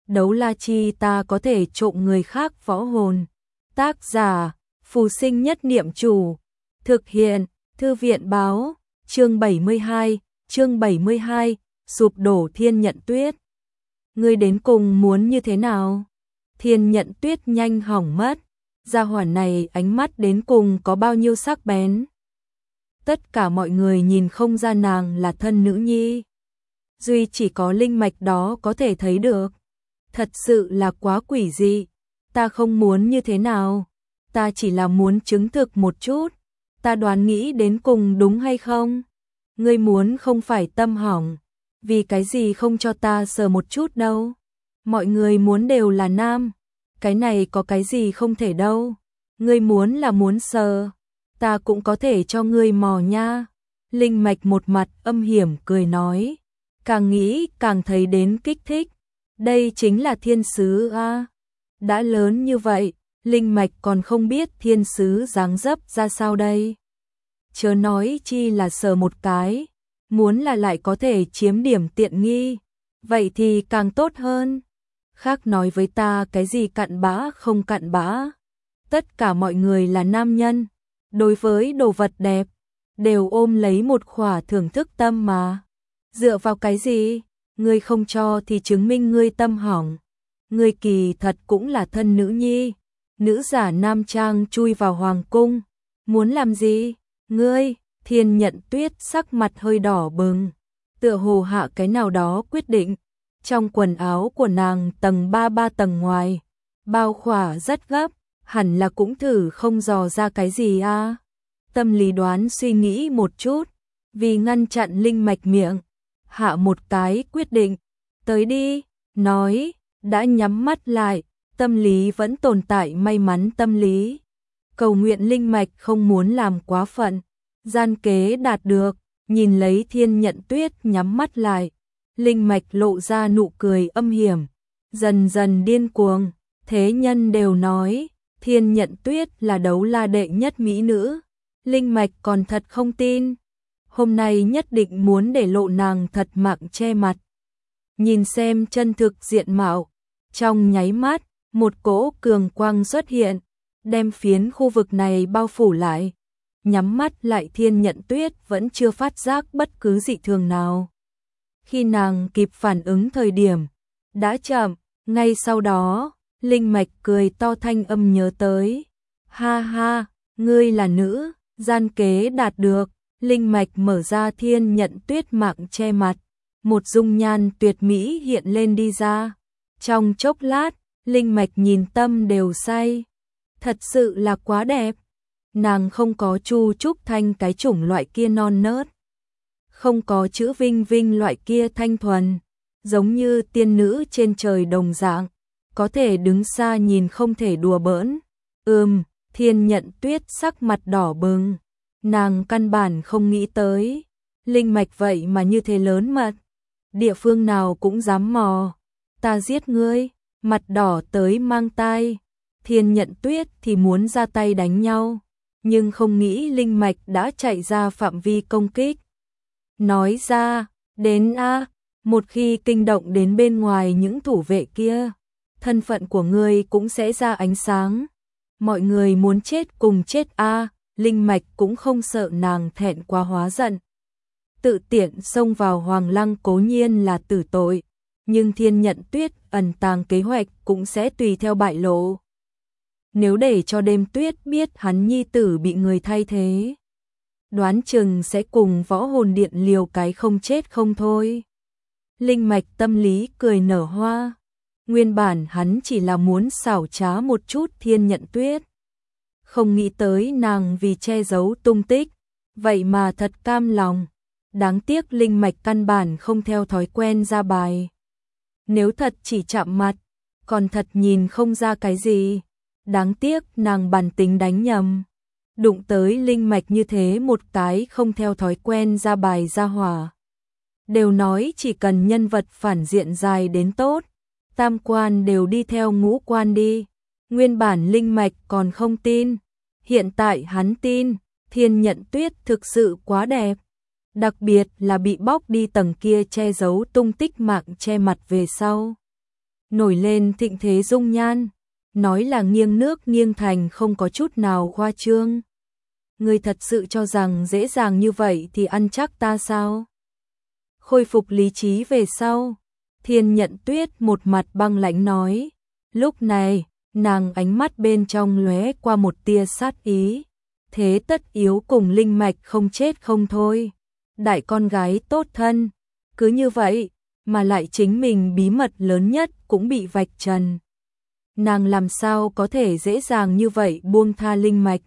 Đấu la chi ta có thể trộm người khác võ hồn. Tác giả, Phù Sinh Nhất Niệm Chủ. Thực hiện, Thư viện báo, chương 72, sụp đổ Thiên Nhận Tuyết. Ngươi đến cùng muốn như thế nào? Thiên Nhận Tuyết nhanh hỏng mất. Gia hỏa này ánh mắt đến cùng có bao nhiêu sắc bén. Tất cả mọi người nhìn không ra nàng là thân nữ nhi. Duy chỉ có linh mạch đó có thể thấy được. Thật sự là quá quỷ dị. Ta không muốn như thế nào. Ta chỉ là muốn chứng thực một chút. Ta đoán nghĩ đến cùng đúng hay không? Ngươi muốn không phải tâm hỏng. Vì cái gì không cho ta sờ một chút đâu? Mọi người muốn đều là nam. Cái này có cái gì không thể đâu. Ngươi muốn là muốn sờ. Ta cũng có thể cho ngươi mò nha. Linh mạch một mặt âm hiểm cười nói. Càng nghĩ càng thấy đến kích thích. Đây chính là thiên sứ a. Đã lớn như vậy, linh mạch còn không biết thiên sứ dáng dấp ra sao đây. Chớ nói chi là sờ một cái, muốn là lại có thể chiếm điểm tiện nghi, vậy thì càng tốt hơn. Khác nói với ta cái gì cặn bã không cặn bã. Tất cả mọi người là nam nhân, đối với đồ vật đẹp, đều ôm lấy một khỏa thưởng thức tâm mà. Dựa vào cái gì? Ngươi không cho thì chứng minh ngươi tâm hỏng. Ngươi kỳ thật cũng là thân nữ nhi. Nữ giả nam trang chui vào hoàng cung. Muốn làm gì? Ngươi, Thiên Nhận Tuyết sắc mặt hơi đỏ bừng. Tựa hồ hạ cái nào đó quyết định. Trong quần áo của nàng tầng 3 tầng ngoài. Bao khỏa rất gấp. Hẳn là cũng thử không dò ra cái gì a. Tâm lý đoán suy nghĩ một chút. Vì ngăn chặn linh mạch miệng. Hạ một cái quyết định. Tới đi, nói, đã nhắm mắt lại, tâm lý vẫn tồn tại may mắn tâm lý. Cầu nguyện linh mạch không muốn làm quá phận. Gian kế đạt được, nhìn lấy Thiên Nhận Tuyết nhắm mắt lại. Linh mạch lộ ra nụ cười âm hiểm, dần dần điên cuồng. Thế nhân đều nói, Thiên Nhận Tuyết là đấu la đệ nhất mỹ nữ. Linh mạch còn thật không tin. Hôm nay nhất định muốn để lộ nàng thật mạng che mặt. Nhìn xem chân thực diện mạo. Trong nháy mắt, một cỗ cường quang xuất hiện, đem phiến khu vực này bao phủ lại. Nhắm mắt lại Thiên Nhận Tuyết vẫn chưa phát giác bất cứ dị thường nào. Khi nàng kịp phản ứng thời điểm, đã chậm, ngay sau đó, linh mạch cười to thanh âm nhớ tới. Ha ha, ngươi là nữ, gian kế đạt được. Linh mạch mở ra Thiên Nhận Tuyết mạng che mặt, một dung nhan tuyệt mỹ hiện lên đi ra. Trong chốc lát, linh mạch nhìn tâm đều say. Thật sự là quá đẹp. Nàng không có Chu Trúc Thanh cái chủng loại kia non nớt, không có chữ Vinh Vinh loại kia thanh thuần, giống như tiên nữ trên trời đồng dạng, có thể đứng xa nhìn không thể đùa bỡn. Thiên Nhận Tuyết sắc mặt đỏ bừng. Nàng căn bản không nghĩ tới, linh mạch vậy mà như thế lớn mật, địa phương nào cũng dám mò. Ta giết ngươi, mặt đỏ tới mang tai. Thiên Nhận Tuyết thì muốn ra tay đánh nhau, nhưng không nghĩ linh mạch đã chạy ra phạm vi công kích. Nói ra, đến a, một khi kinh động đến bên ngoài những thủ vệ kia, thân phận của ngươi cũng sẽ ra ánh sáng. Mọi người muốn chết cùng chết a. Linh mạch cũng không sợ nàng thẹn quá hóa giận. Tự tiện xông vào Hoàng Lăng cố nhiên là tử tội, nhưng Thiên Nhận Tuyết ẩn tàng kế hoạch cũng sẽ tùy theo bại lộ. Nếu để cho Đêm Tuyết biết hắn nhi tử bị người thay thế, đoán chừng sẽ cùng Võ Hồn Điện liều cái không chết không thôi. Linh mạch tâm lý cười nở hoa. Nguyên bản hắn chỉ là muốn xảo trá một chút Thiên Nhận Tuyết. Không nghĩ tới nàng vì che giấu tung tích, vậy mà thật cam lòng. Đáng tiếc linh mạch căn bản không theo thói quen ra bài. Nếu thật chỉ chạm mặt, còn thật nhìn không ra cái gì. Đáng tiếc nàng bản tính đánh nhầm. Đụng tới linh mạch như thế một cái không theo thói quen ra bài ra hỏa. Đều nói chỉ cần nhân vật phản diện dài đến tốt, tam quan đều đi theo ngũ quan đi. Nguyên bản linh mạch còn không tin, hiện tại hắn tin. Thiên Nhận Tuyết thực sự quá đẹp, đặc biệt là bị bóc đi tầng kia che giấu tung tích mạng che mặt về sau. nổi lên thịnh thế dung nhan, nói là nghiêng nước nghiêng thành không có chút nào khoa trương. Ngươi thật sự cho rằng dễ dàng như vậy thì ăn chắc ta sao? Khôi phục lý trí về sau, Thiên Nhận Tuyết một mặt băng lãnh nói. Lúc này, nàng ánh mắt bên trong lóe qua một tia sát ý. Thế tất yếu cùng linh mạch không chết không thôi. Đại con gái tốt thân, cứ như vậy, mà lại chính mình bí mật lớn nhất cũng bị vạch trần. Nàng làm sao có thể dễ dàng như vậy buông tha linh mạch?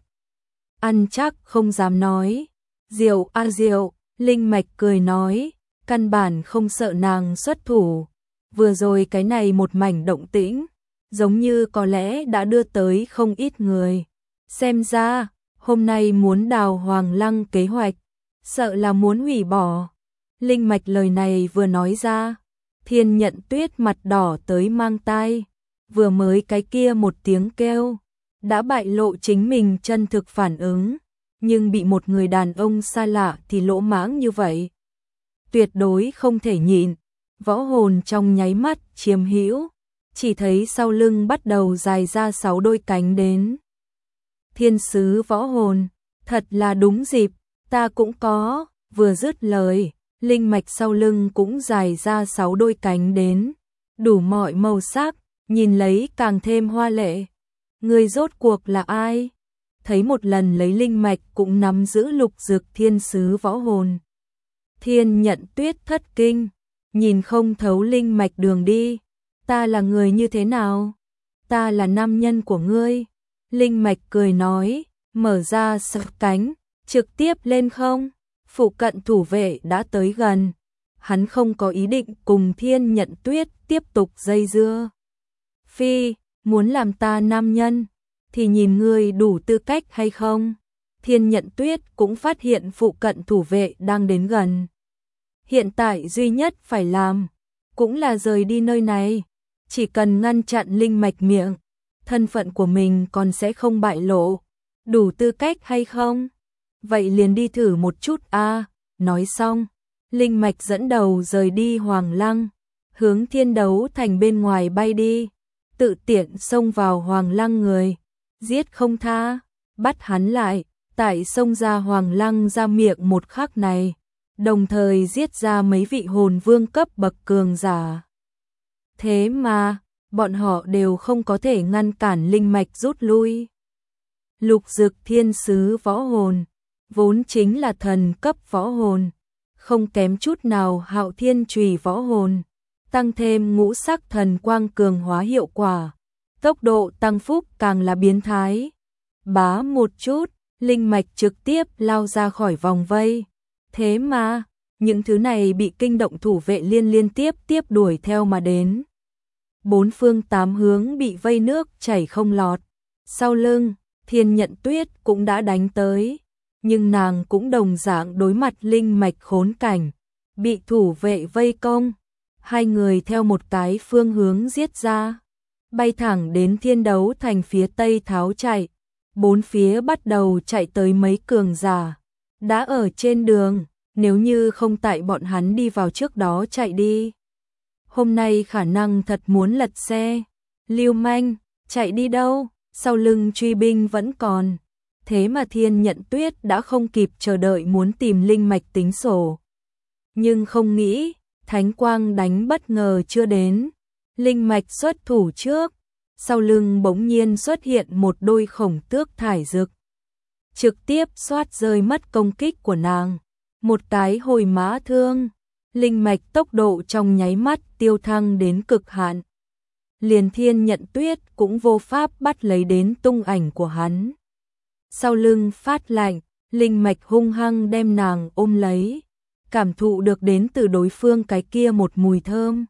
Ăn chắc không dám nói. Diệu a diệu, linh mạch cười nói, căn bản không sợ nàng xuất thủ. Vừa rồi cái này một mảnh động tĩnh, giống như có lẽ đã đưa tới không ít người. Xem ra, hôm nay muốn đào Hoàng Lăng kế hoạch, sợ là muốn hủy bỏ. Linh mạch lời này vừa nói ra, Thiên Nhận Tuyết mặt đỏ tới mang tai. Vừa mới cái kia một tiếng kêu, đã bại lộ chính mình chân thực phản ứng, nhưng bị một người đàn ông xa lạ thì lỗ mãng như vậy. Tuyệt đối không thể nhịn, võ hồn trong nháy mắt chiếm hữu, chỉ thấy sau lưng bắt đầu dài ra 6 đôi cánh đến. Thiên sứ võ hồn, thật là đúng dịp, ta cũng có, vừa dứt lời, linh mạch sau lưng cũng dài ra 6 đôi cánh đến, đủ mọi màu sắc, nhìn lấy càng thêm hoa lệ. Người rốt cuộc là ai? Thấy một lần lấy linh mạch cũng nắm giữ lục dược thiên sứ võ hồn. Thiên Nhận Tuyết thất kinh, nhìn không thấu linh mạch đường đi. Ta là người như thế nào? Ta là nam nhân của ngươi. Linh mạch cười nói, mở ra sập cánh, trực tiếp lên không. Phụ cận thủ vệ đã tới gần. Hắn không có ý định cùng Thiên Nhận Tuyết tiếp tục dây dưa. Phi, muốn làm ta nam nhân, thì nhìn ngươi đủ tư cách hay không? Thiên Nhận Tuyết cũng phát hiện phụ cận thủ vệ đang đến gần. Hiện tại duy nhất phải làm, cũng là rời đi nơi này. Chỉ cần ngăn chặn linh mạch miệng, thân phận của mình còn sẽ không bại lộ. Đủ tư cách hay không? Vậy liền đi thử một chút a. Nói xong, linh mạch dẫn đầu rời đi Hoàng Lăng, hướng Thiên Đấu Thành bên ngoài bay đi. Tự tiện xông vào Hoàng Lăng người, giết không tha, bắt hắn lại, tại xông ra Hoàng Lăng ra miệng một khắc này, đồng thời giết ra mấy vị hồn vương cấp bậc cường giả. Thế mà, bọn họ đều không có thể ngăn cản linh mạch rút lui. Lục dực thiên sứ võ hồn, vốn chính là thần cấp võ hồn, không kém chút nào Hạo Thiên Chùy võ hồn, tăng thêm ngũ sắc thần quang cường hóa hiệu quả, tốc độ tăng phúc càng là biến thái. Bá một chút, linh mạch trực tiếp lao ra khỏi vòng vây. Thế mà, những thứ này bị kinh động thủ vệ liên tiếp đuổi theo mà đến. Bốn phương tám hướng bị vây nước chảy không lọt. Sau lưng, Thiên Nhận Tuyết cũng đã đánh tới, nhưng nàng cũng đồng dạng đối mặt linh mạch khốn cảnh, bị thủ vệ vây công. Hai người theo một cái phương hướng giết ra, bay thẳng đến Thiên Đấu Thành phía tây tháo chạy. Bốn phía bắt đầu chạy tới mấy cường giả, đã ở trên đường, nếu như không tại bọn hắn đi vào trước đó chạy đi. Hôm nay khả năng thật muốn lật xe. Lưu manh, chạy đi đâu? Sau lưng truy binh vẫn còn. Thế mà Thiên Nhận Tuyết đã không kịp chờ đợi muốn tìm linh mạch tính sổ. Nhưng không nghĩ, thánh quang đánh bất ngờ chưa đến. Linh mạch xuất thủ trước, sau lưng bỗng nhiên xuất hiện một đôi khổng tước thải dực, trực tiếp xoát rơi mất công kích của nàng. Một cái hồi mã thương, linh mạch tốc độ trong nháy mắt tiêu thăng đến cực hạn. Liền Thiên Nhận Tuyết cũng vô pháp bắt lấy đến tung ảnh của hắn. Sau lưng phát lạnh, linh mạch hung hăng đem nàng ôm lấy, cảm thụ được đến từ đối phương cái kia một mùi thơm.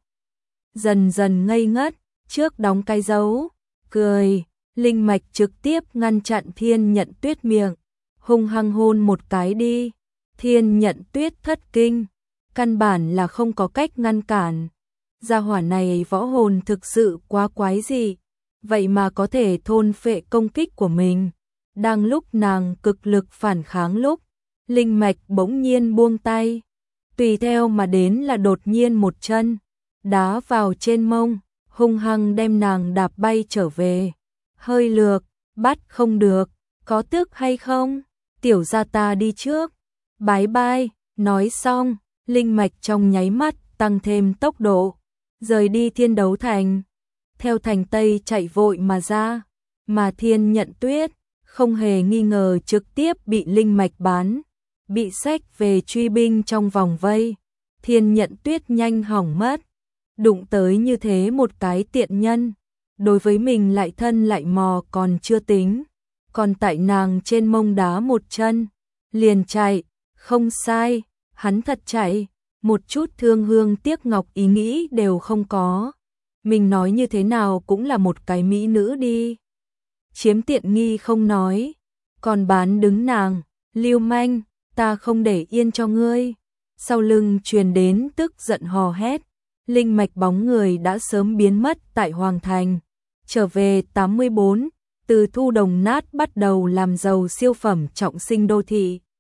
Dần dần ngây ngất, trước đóng cái dấu, cười, linh mạch trực tiếp ngăn chặn Thiên Nhận Tuyết miệng, hung hăng hôn một cái đi. Thiên Nhận Tuyết thất kinh, căn bản là không có cách ngăn cản. Gia hỏa này võ hồn thực sự quá quái dị, vậy mà có thể thôn phệ công kích của mình. Đang lúc nàng cực lực phản kháng lúc, linh mạch bỗng nhiên buông tay, tùy theo mà đến là đột nhiên một chân đá vào trên mông, hung hăng đem nàng đạp bay trở về. Hơi lược, bắt không được, có tức hay không? Tiểu gia ta đi trước. Bái bai, nói xong, linh mạch trong nháy mắt tăng thêm tốc độ, rời đi Thiên Đấu Thành, theo thành Tây chạy vội mà ra, mà Thiên Nhận Tuyết không hề nghi ngờ trực tiếp bị linh mạch bán, bị xách về truy binh trong vòng vây. Thiên Nhận Tuyết nhanh hỏng mất, đụng tới như thế một cái tiện nhân, đối với mình lại thân lại mò còn chưa tính, còn tại nàng trên mông đá một chân, liền chạy, không sai, hắn thật chạy, một chút thương hương tiếc ngọc ý nghĩ đều không có. Mình nói như thế nào cũng là một cái mỹ nữ đi. Chiếm tiện nghi không nói, còn bán đứng nàng, lưu manh, ta không để yên cho ngươi. Sau lưng truyền đến tức giận hò hét, linh mạch bóng người đã sớm biến mất tại Hoàng Thành. Trở về 84, từ Thu Đồng Nát bắt đầu làm giàu siêu phẩm trọng sinh đô thị.